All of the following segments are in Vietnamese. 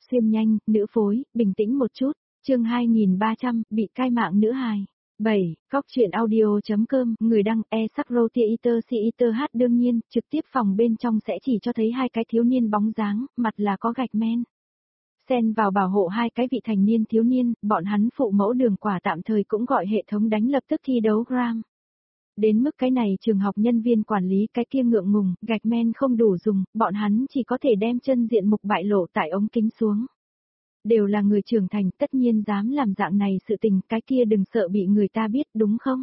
xuyên nhanh, nữ phối, bình tĩnh một chút. Chương 2300, bị cai mạng nữ hài. 7. Cóc truyện audio.com, người đăng e-sắc-rô-tia-iter-si-iter-h. Đương nhiên, trực tiếp phòng bên trong sẽ chỉ cho thấy hai cái thiếu niên bóng dáng, mặt là có gạch men. Xen vào bảo hộ hai cái vị thành niên thiếu niên, bọn hắn phụ mẫu Đường Quả tạm thời cũng gọi hệ thống đánh lập tức thi đấu gram. Đến mức cái này trường học nhân viên quản lý cái kia ngượng ngùng, gạch men không đủ dùng, bọn hắn chỉ có thể đem chân diện mục bại lộ tại ống kính xuống. Đều là người trưởng thành, tất nhiên dám làm dạng này sự tình, cái kia đừng sợ bị người ta biết, đúng không?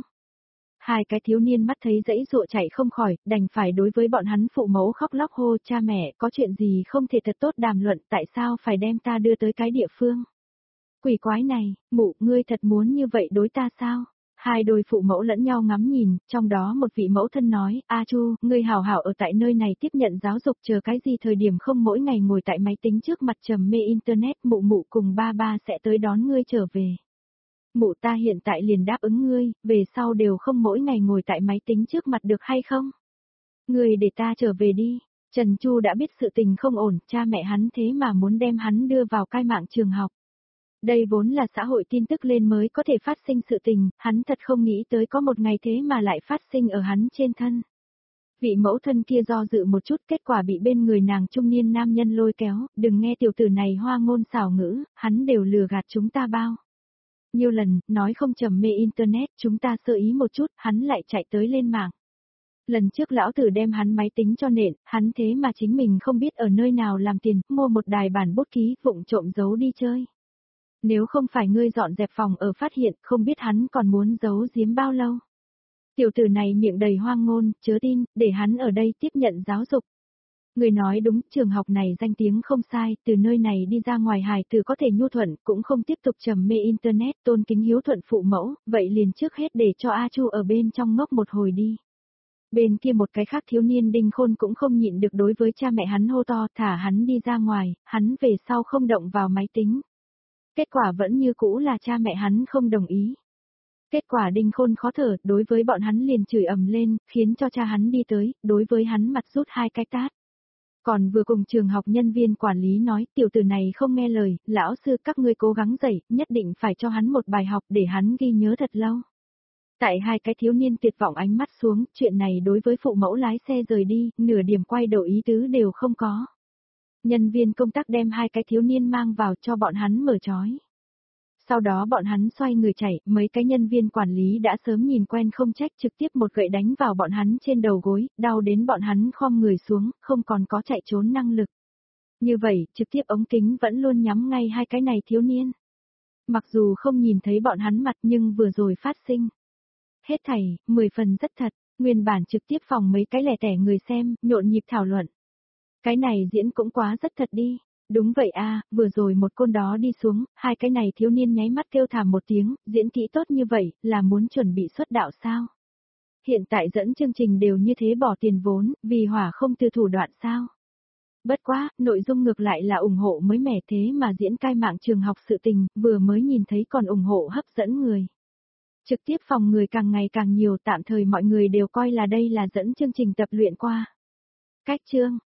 Hai cái thiếu niên mắt thấy dãy dụa chạy không khỏi, đành phải đối với bọn hắn phụ mẫu khóc lóc hô, cha mẹ, có chuyện gì không thể thật tốt đàm luận, tại sao phải đem ta đưa tới cái địa phương? Quỷ quái này, mụ, ngươi thật muốn như vậy đối ta sao? Hai đôi phụ mẫu lẫn nhau ngắm nhìn, trong đó một vị mẫu thân nói, A Chu, ngươi hảo hảo ở tại nơi này tiếp nhận giáo dục, chờ cái gì thời điểm không mỗi ngày ngồi tại máy tính trước mặt trầm mê internet, mụ mụ cùng ba ba sẽ tới đón ngươi trở về. Mụ, ta hiện tại liền đáp ứng ngươi, về sau đều không mỗi ngày ngồi tại máy tính trước mặt được hay không? Ngươi để ta trở về đi. Trần Chu đã biết sự tình không ổn, cha mẹ hắn thế mà muốn đem hắn đưa vào cai mạng trường học. Đây vốn là xã hội tin tức lên mới có thể phát sinh sự tình, hắn thật không nghĩ tới có một ngày thế mà lại phát sinh ở hắn trên thân. Vị mẫu thân kia do dự một chút, kết quả bị bên người nàng trung niên nam nhân lôi kéo, đừng nghe tiểu tử này hoa ngôn xảo ngữ, hắn đều lừa gạt chúng ta bao. Nhiều lần, nói không trầm mê internet, chúng ta sơ ý một chút, hắn lại chạy tới lên mạng. Lần trước lão tử đem hắn máy tính cho nện, hắn thế mà chính mình không biết ở nơi nào làm tiền, mua một đài bản bút ký, vụng trộm giấu đi chơi. Nếu không phải ngươi dọn dẹp phòng ở phát hiện, không biết hắn còn muốn giấu giếm bao lâu. Tiểu tử này miệng đầy hoang ngôn, chớ tin, để hắn ở đây tiếp nhận giáo dục. Người nói đúng, trường học này danh tiếng không sai, từ nơi này đi ra ngoài hài tử có thể nhu thuận, cũng không tiếp tục trầm mê internet, tôn kính hiếu thuận phụ mẫu, vậy liền trước hết để cho A Chu ở bên trong ngốc một hồi đi. Bên kia một cái khác thiếu niên Đinh Khôn cũng không nhịn được đối với cha mẹ hắn hô to, thả hắn đi ra ngoài, hắn về sau không động vào máy tính. Kết quả vẫn như cũ là cha mẹ hắn không đồng ý. Kết quả Đinh Khôn khó thở, đối với bọn hắn liền chửi ầm lên, khiến cho cha hắn đi tới, đối với hắn mặt rút hai cái tát. Còn vừa cùng trường học nhân viên quản lý nói, tiểu tử này không nghe lời, lão sư các ngươi cố gắng dạy, nhất định phải cho hắn một bài học để hắn ghi nhớ thật lâu. Tại hai cái thiếu niên tuyệt vọng ánh mắt xuống, chuyện này đối với phụ mẫu lái xe rời đi, nửa điểm quay đầu ý tứ đều không có. Nhân viên công tác đem hai cái thiếu niên mang vào cho bọn hắn mở trói. Sau đó bọn hắn xoay người chạy, mấy cái nhân viên quản lý đã sớm nhìn quen không trách trực tiếp một gậy đánh vào bọn hắn trên đầu gối, đau đến bọn hắn khom người xuống, không còn có chạy trốn năng lực. Như vậy, trực tiếp ống kính vẫn luôn nhắm ngay hai cái này thiếu niên. Mặc dù không nhìn thấy bọn hắn mặt nhưng vừa rồi phát sinh. Hết thảy, 10 phần rất thật, nguyên bản trực tiếp phòng mấy cái lẻ tẻ người xem, nhộn nhịp thảo luận. Cái này diễn cũng quá rất thật đi. Đúng vậy a, vừa rồi một côn đó đi xuống, hai cái này thiếu niên nháy mắt kêu thảm một tiếng, diễn kỹ tốt như vậy, là muốn chuẩn bị xuất đạo sao? Hiện tại dẫn chương trình đều như thế bỏ tiền vốn, vì hỏa không từ thủ đoạn sao? Bất quá, nội dung ngược lại là ủng hộ mới mẻ thế mà diễn cai mạng trường học sự tình, vừa mới nhìn thấy còn ủng hộ hấp dẫn người. Trực tiếp phòng người càng ngày càng nhiều, tạm thời mọi người đều coi là đây là dẫn chương trình tập luyện qua. Cách chương,